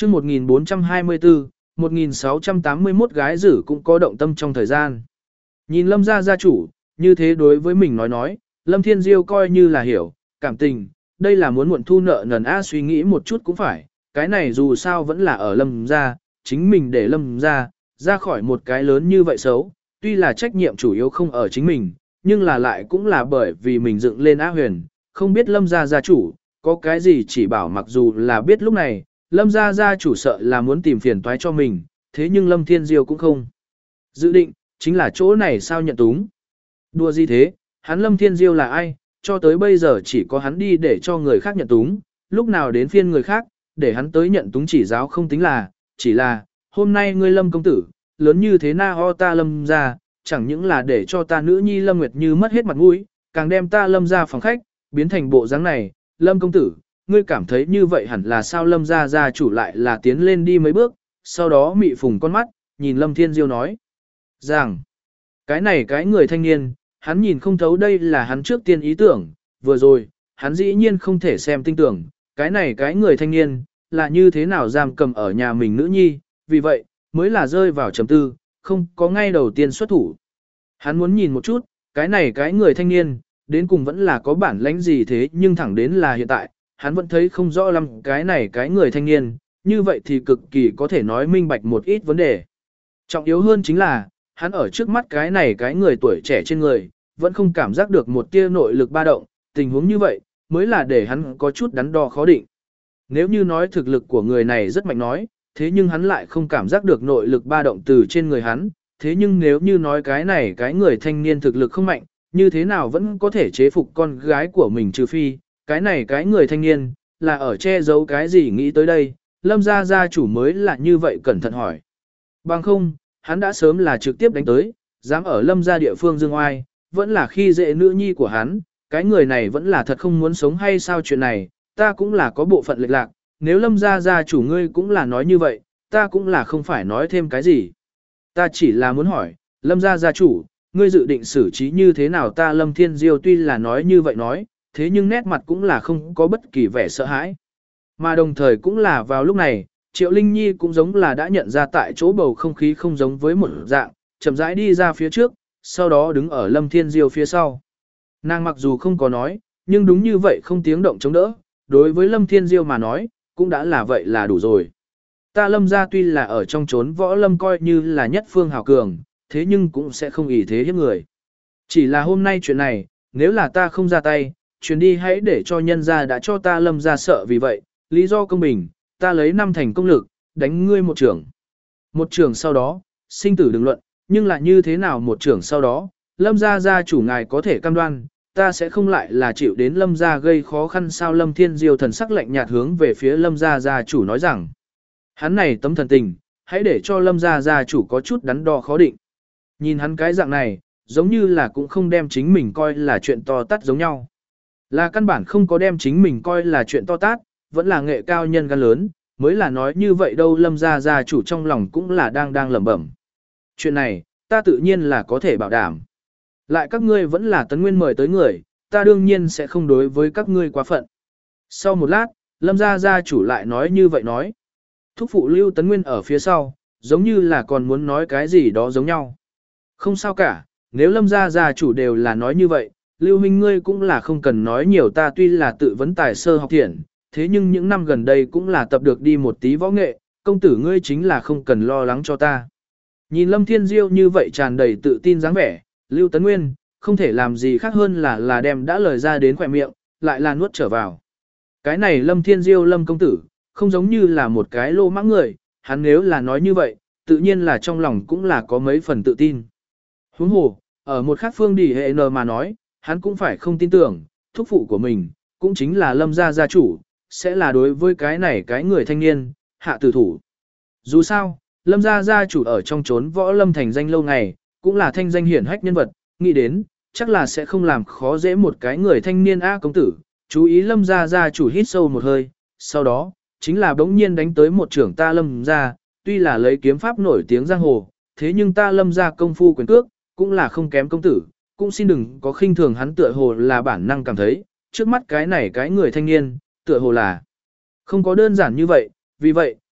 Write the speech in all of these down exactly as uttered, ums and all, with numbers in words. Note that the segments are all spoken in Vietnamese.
chương một nghìn bốn trăm hai mươi tư, một nghìn sáu trăm tám mươi mốt gái dữ cũng có động tâm trong thời gian. Nhìn Lâm gia gia chủ, như thế đối với mình nói nói, Lâm Thiên Diêu coi như là hiểu, cảm tình, đây là muốn muộn thu nợ nần a suy nghĩ một chút cũng phải, cái này dù sao vẫn là ở Lâm gia, chính mình để Lâm gia ra khỏi một cái lớn như vậy xấu, tuy là trách nhiệm chủ yếu không ở chính mình, nhưng là lại cũng là bởi vì mình dựng lên Á Huyền, không biết Lâm gia gia chủ, có cái gì chỉ bảo mặc dù là biết lúc này, Lâm gia gia chủ sợ là muốn tìm phiền toái cho mình, thế nhưng Lâm Thiên Diêu cũng không. Dự định, chính là chỗ này sao nhận túng. Đùa gì thế, hắn Lâm Thiên Diêu là ai, cho tới bây giờ chỉ có hắn đi để cho người khác nhận túng, lúc nào đến phiên người khác, để hắn tới nhận túng chỉ giáo không tính là, chỉ là, hôm nay ngươi Lâm công tử, lớn như thế na ho ta Lâm ra, chẳng những là để cho ta nữ nhi Lâm Nguyệt Như mất hết mặt mũi, càng đem ta Lâm ra phòng khách, biến thành bộ dáng này, Lâm công tử, ngươi cảm thấy như vậy hẳn là sao Lâm ra gia chủ lại là tiến lên đi mấy bước, sau đó mị phùng con mắt, nhìn Lâm Thiên Diêu nói, rằng, cái này cái người thanh niên, hắn nhìn không thấu đây là hắn trước tiên ý tưởng, vừa rồi, hắn dĩ nhiên không thể xem tinh tưởng, cái này cái người thanh niên, là như thế nào giam cầm ở nhà mình nữ nhi, vì vậy, mới là rơi vào trầm tư, không có ngay đầu tiên xuất thủ. Hắn muốn nhìn một chút, cái này cái người thanh niên, đến cùng vẫn là có bản lãnh gì thế nhưng thẳng đến là hiện tại, hắn vẫn thấy không rõ lắm cái này cái người thanh niên, như vậy thì cực kỳ có thể nói minh bạch một ít vấn đề. Trọng yếu hơn chính là, hắn ở trước mắt cái này cái người tuổi trẻ trên người, vẫn không cảm giác được một tia nội lực ba động, tình huống như vậy, mới là để hắn có chút đắn đo khó định. Nếu như nói thực lực của người này rất mạnh nói, thế nhưng hắn lại không cảm giác được nội lực ba động từ trên người hắn, thế nhưng nếu như nói cái này cái người thanh niên thực lực không mạnh, như thế nào vẫn có thể chế phục con gái của mình trừ phi, cái này cái người thanh niên, là ở che giấu cái gì nghĩ tới đây, Lâm gia gia chủ mới là như vậy cẩn thận hỏi. Bằng không, hắn đã sớm là trực tiếp đánh tới, dám ở Lâm gia địa phương dương oai, vẫn là khi dễ nữ nhi của hắn, cái người này vẫn là thật không muốn sống hay sao chuyện này, ta cũng là có bộ phận lệch lạc, nếu Lâm gia gia chủ ngươi cũng là nói như vậy, ta cũng là không phải nói thêm cái gì. Ta chỉ là muốn hỏi, Lâm gia gia chủ, ngươi dự định xử trí như thế nào ta Lâm Thiên Diêu tuy là nói như vậy nói, thế nhưng nét mặt cũng là không có bất kỳ vẻ sợ hãi. Mà đồng thời cũng là vào lúc này, Triệu Linh Nhi cũng giống là đã nhận ra tại chỗ bầu không khí không giống với một dạng, chậm rãi đi ra phía trước, sau đó đứng ở Lâm Thiên Diêu phía sau. Nàng mặc dù không có nói, nhưng đúng như vậy không tiếng động chống đỡ, đối với Lâm Thiên Diêu mà nói, cũng đã là vậy là đủ rồi. Ta Lâm gia tuy là ở trong chốn võ lâm coi như là nhất phương hào cường, thế nhưng cũng sẽ không ý thế hiếp người. Chỉ là hôm nay chuyện này, nếu là ta không ra tay, chuyến đi hãy để cho nhân gia đã cho ta Lâm gia sợ vì vậy, lý do công bình, ta lấy năm thành công lực, đánh ngươi một trưởng. Một trưởng sau đó, sinh tử đừng luận, nhưng là như thế nào một trưởng sau đó, Lâm gia gia chủ ngài có thể cam đoan, ta sẽ không lại là chịu đến Lâm gia gây khó khăn sao Lâm Thiên Diêu thần sắc lạnh nhạt hướng về phía Lâm gia gia chủ nói rằng, hắn này tấm thần tình, hãy để cho Lâm gia gia chủ có chút đắn đo khó định. Nhìn hắn cái dạng này, giống như là cũng không đem chính mình coi là chuyện to tát giống nhau. Là căn bản không có đem chính mình coi là chuyện to tát, vẫn là nghệ cao nhân gan lớn, mới là nói như vậy đâu Lâm gia gia chủ trong lòng cũng là đang đang lẩm bẩm. Chuyện này, ta tự nhiên là có thể bảo đảm. Lại các ngươi vẫn là Tấn Nguyên mời tới người, ta đương nhiên sẽ không đối với các ngươi quá phận. Sau một lát, Lâm gia gia chủ lại nói như vậy nói. Thúc phụ Lưu Tấn Nguyên ở phía sau, giống như là còn muốn nói cái gì đó giống nhau. Không sao cả, nếu Lâm gia gia chủ đều là nói như vậy, Lưu huynh ngươi cũng là không cần nói nhiều ta tuy là tự vấn tài sơ học thiện, thế nhưng những năm gần đây cũng là tập được đi một tí võ nghệ, công tử ngươi chính là không cần lo lắng cho ta. Nhìn Lâm Thiên Diêu như vậy tràn đầy tự tin dáng vẻ, Lưu Tấn Nguyên, không thể làm gì khác hơn là là đem đã lời ra đến khỏe miệng, lại là nuốt trở vào. Cái này Lâm Thiên Diêu Lâm công tử, không giống như là một cái lô mãng người, hắn nếu là nói như vậy, tự nhiên là trong lòng cũng là có mấy phần tự tin. Huống hồ, ở một khác phương đi hệ n mà nói, hắn cũng phải không tin tưởng, thúc phụ của mình, cũng chính là Lâm gia gia chủ, sẽ là đối với cái này cái người thanh niên, hạ tử thủ. Dù sao, Lâm gia gia chủ ở trong chốn võ lâm thành danh lâu ngày, cũng là thanh danh hiển hách nhân vật, nghĩ đến, chắc là sẽ không làm khó dễ một cái người thanh niên A công tử, chú ý Lâm gia gia chủ hít sâu một hơi, sau đó, chính là bỗng nhiên đánh tới một trưởng ta Lâm gia, tuy là lấy kiếm pháp nổi tiếng giang hồ, thế nhưng ta Lâm gia công phu quyền cước, cũng là không kém công tử, cũng xin đừng có khinh thường hắn tựa hồ là bản năng cảm thấy, trước mắt cái này cái người thanh niên, tựa hồ là không có đơn giản như vậy, vì vậy,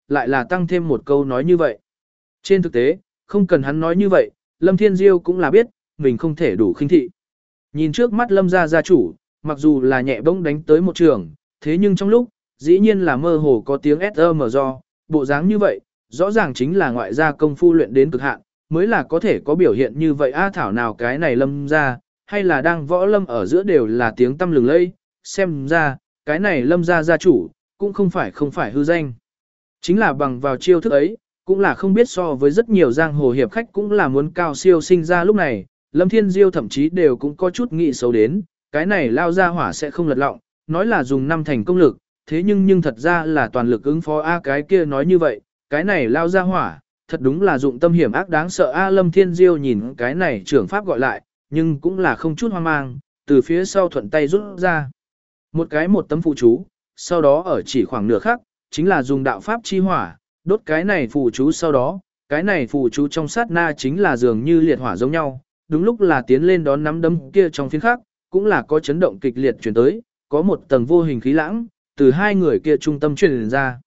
lại là tăng thêm một câu nói như vậy. Trên thực tế, không cần hắn nói như vậy, Lâm Thiên Diêu cũng là biết, mình không thể đủ khinh thị. Nhìn trước mắt Lâm gia gia chủ, mặc dù là nhẹ bỗng đánh tới một trường, thế nhưng trong lúc, dĩ nhiên là mơ hồ có tiếng ét em do, bộ dáng như vậy, rõ ràng chính là ngoại gia công phu luyện đến cực hạn, mới là có thể có biểu hiện như vậy. A thảo nào cái này Lâm gia, hay là đang võ lâm ở giữa đều là tiếng tăm lừng lẫy, xem ra, cái này Lâm gia gia chủ, cũng không phải không phải hư danh. Chính là bằng vào chiêu thức ấy, cũng là không biết so với rất nhiều giang hồ hiệp khách cũng là muốn cao siêu sinh ra lúc này, Lâm Thiên Diêu thậm chí đều cũng có chút nghĩ xấu đến, cái này lao ra hỏa sẽ không lật lọng, nói là dùng năm thành công lực, thế nhưng nhưng thật ra là toàn lực ứng phó. A cái kia nói như vậy, cái này lao ra hỏa, thật đúng là dụng tâm hiểm ác đáng sợ. A Lâm Thiên Diêu nhìn cái này trưởng pháp gọi lại, nhưng cũng là không chút hoang mang, từ phía sau thuận tay rút ra một cái một tấm phụ chú, sau đó ở chỉ khoảng nửa khắc, chính là dùng đạo pháp chi hỏa, đốt cái này phụ chú. Sau đó, cái này phụ chú trong sát na chính là dường như liệt hỏa giống nhau, đúng lúc là tiến lên đón nắm đấm kia trong phiến khắc, cũng là có chấn động kịch liệt chuyển tới, có một tầng vô hình khí lãng, từ hai người kia trung tâm truyền ra.